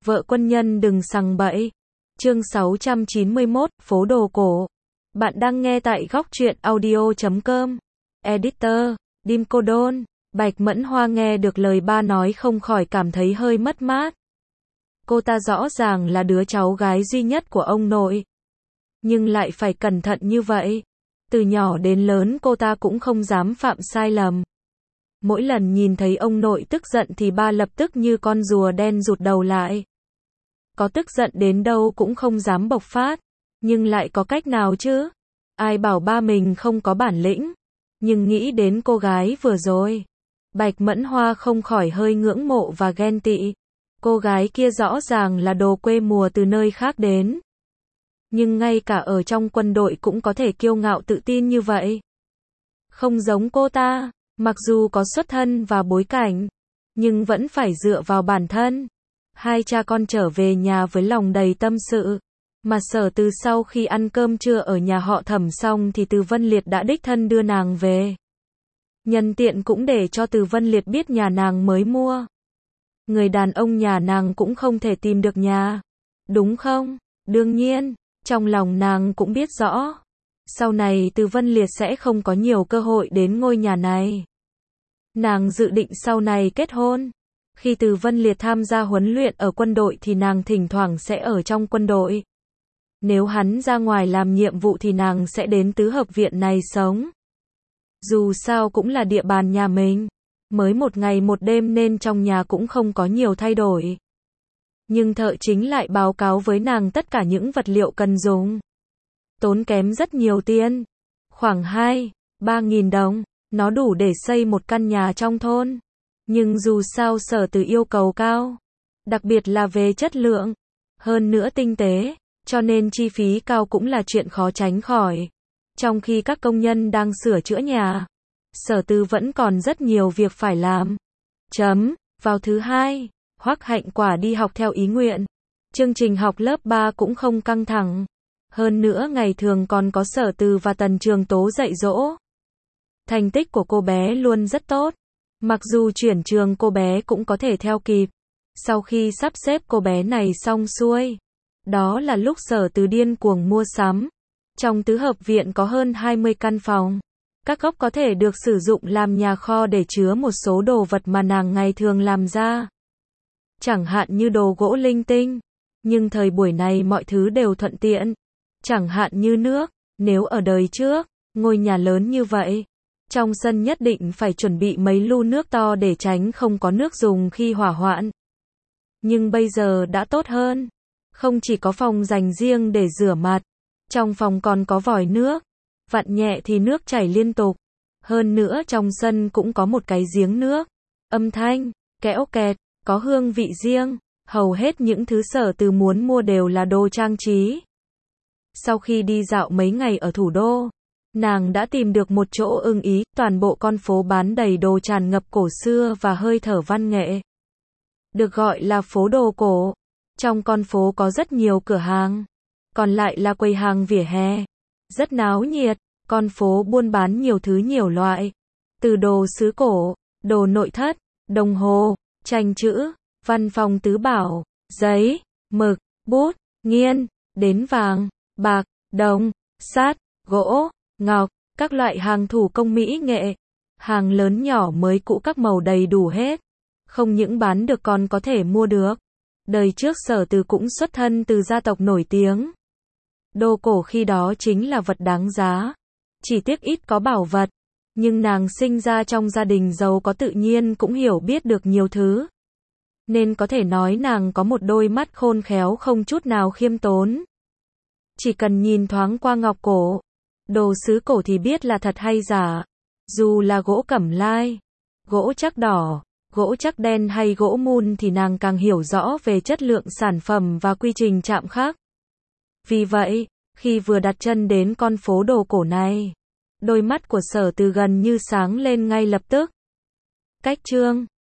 Vợ quân nhân đừng sằng bậy. Chương 691, phố đồ cổ. Bạn đang nghe tại góc truyện audio.com. Editor, Dim Cô Đôn. Bạch Mẫn Hoa nghe được lời ba nói không khỏi cảm thấy hơi mất mát. Cô ta rõ ràng là đứa cháu gái duy nhất của ông nội. Nhưng lại phải cẩn thận như vậy. Từ nhỏ đến lớn cô ta cũng không dám phạm sai lầm. Mỗi lần nhìn thấy ông nội tức giận thì ba lập tức như con rùa đen rụt đầu lại. Có tức giận đến đâu cũng không dám bộc phát. Nhưng lại có cách nào chứ? Ai bảo ba mình không có bản lĩnh? Nhưng nghĩ đến cô gái vừa rồi, Bạch Mẫn Hoa không khỏi hơi ngưỡng mộ và ghen tị. Cô gái kia rõ ràng là đồ quê mùa từ nơi khác đến. Nhưng ngay cả ở trong quân đội cũng có thể kiêu ngạo tự tin như vậy. Không giống cô ta, mặc dù có xuất thân và bối cảnh, nhưng vẫn phải dựa vào bản thân. Hai cha con trở về nhà với lòng đầy tâm sự. Mà Sở Từ sau khi ăn cơm trưa ở nhà họ Thẩm xong thì Từ Vân Liệt đã đích thân đưa nàng về. Nhân tiện cũng để cho Từ Vân Liệt biết nhà nàng mới mua. Người đàn ông nhà nàng cũng không thể tìm được nhà. Đúng không? Đương nhiên, trong lòng nàng cũng biết rõ. Sau này Từ Vân Liệt sẽ không có nhiều cơ hội đến ngôi nhà này. Nàng dự định sau này kết hôn. Khi Từ Vân Liệt tham gia huấn luyện ở quân đội thì nàng thỉnh thoảng sẽ ở trong quân đội. Nếu hắn ra ngoài làm nhiệm vụ thì nàng sẽ đến tứ hợp viện này sống. Dù sao cũng là địa bàn nhà mình. Mới một ngày một đêm nên trong nhà cũng không có nhiều thay đổi. Nhưng thợ chính lại báo cáo với nàng tất cả những vật liệu cần dùng. Tốn kém rất nhiều tiền. Khoảng 2-3 nghìn đồng. Nó đủ để xây một căn nhà trong thôn. Nhưng dù sao Sở Từ yêu cầu cao. Đặc biệt là về chất lượng. Hơn nữa tinh tế. Cho nên chi phí cao cũng là chuyện khó tránh khỏi. Trong khi các công nhân đang sửa chữa nhà, Sở Từ vẫn còn rất nhiều việc phải làm. Vào thứ hai, Hoắc Hạnh Quả đi học theo ý nguyện. Chương trình học lớp 3 cũng không căng thẳng. Hơn nữa ngày thường còn có Sở Từ và Tần Trường Tố dạy dỗ. Thành tích của cô bé luôn rất tốt. Mặc dù chuyển trường cô bé cũng có thể theo kịp. Sau khi sắp xếp cô bé này xong xuôi, đó là lúc Sở Từ điên cuồng mua sắm. Trong tứ hợp viện có hơn 20 căn phòng. Các góc có thể được sử dụng làm nhà kho để chứa một số đồ vật mà nàng ngày thường làm ra. Chẳng hạn như đồ gỗ linh tinh. Nhưng thời buổi này mọi thứ đều thuận tiện. Chẳng hạn như nước. Nếu ở đời trước, ngôi nhà lớn như vậy, trong sân nhất định phải chuẩn bị mấy lu nước to để tránh không có nước dùng khi hỏa hoạn. Nhưng bây giờ đã tốt hơn. Không chỉ có phòng dành riêng để rửa mặt. Trong phòng còn có vòi nước. Vặn nhẹ thì nước chảy liên tục. Hơn nữa trong sân cũng có một cái giếng nước. Âm thanh, kẽo kẹt, có hương vị riêng. Hầu hết những thứ Sở Từ muốn mua đều là đồ trang trí. Sau khi đi dạo mấy ngày ở thủ đô, nàng đã tìm được một chỗ ưng ý. Toàn bộ con phố bán đầy đồ tràn ngập cổ xưa và hơi thở văn nghệ. Được gọi là phố đồ cổ. Trong con phố có rất nhiều cửa hàng. Còn lại là quầy hàng vỉa hè. Rất náo nhiệt. Con phố buôn bán nhiều thứ nhiều loại. Từ đồ sứ cổ, đồ nội thất, đồng hồ, tranh chữ, văn phòng tứ bảo, giấy, mực, bút, nghiên, đến vàng, bạc, đồng, sắt, gỗ, ngọc, các loại hàng thủ công mỹ nghệ. Hàng lớn nhỏ mới cũ các màu đầy đủ hết. Không những bán được còn có thể mua được. Đời trước Sở Từ cũng xuất thân từ gia tộc nổi tiếng. Đồ cổ khi đó chính là vật đáng giá. Chỉ tiếc ít có bảo vật. Nhưng nàng sinh ra trong gia đình giàu có tự nhiên cũng hiểu biết được nhiều thứ. Nên có thể nói nàng có một đôi mắt khôn khéo không chút nào khiêm tốn. Chỉ cần nhìn thoáng qua ngọc cổ, đồ sứ cổ thì biết là thật hay giả. Dù là gỗ cẩm lai, gỗ chắc đỏ, gỗ chắc đen hay gỗ mun thì nàng càng hiểu rõ về chất lượng sản phẩm và quy trình chạm khắc. Vì vậy, khi vừa đặt chân đến con phố đồ cổ này, đôi mắt của Sở Từ gần như sáng lên ngay lập tức. Cách chương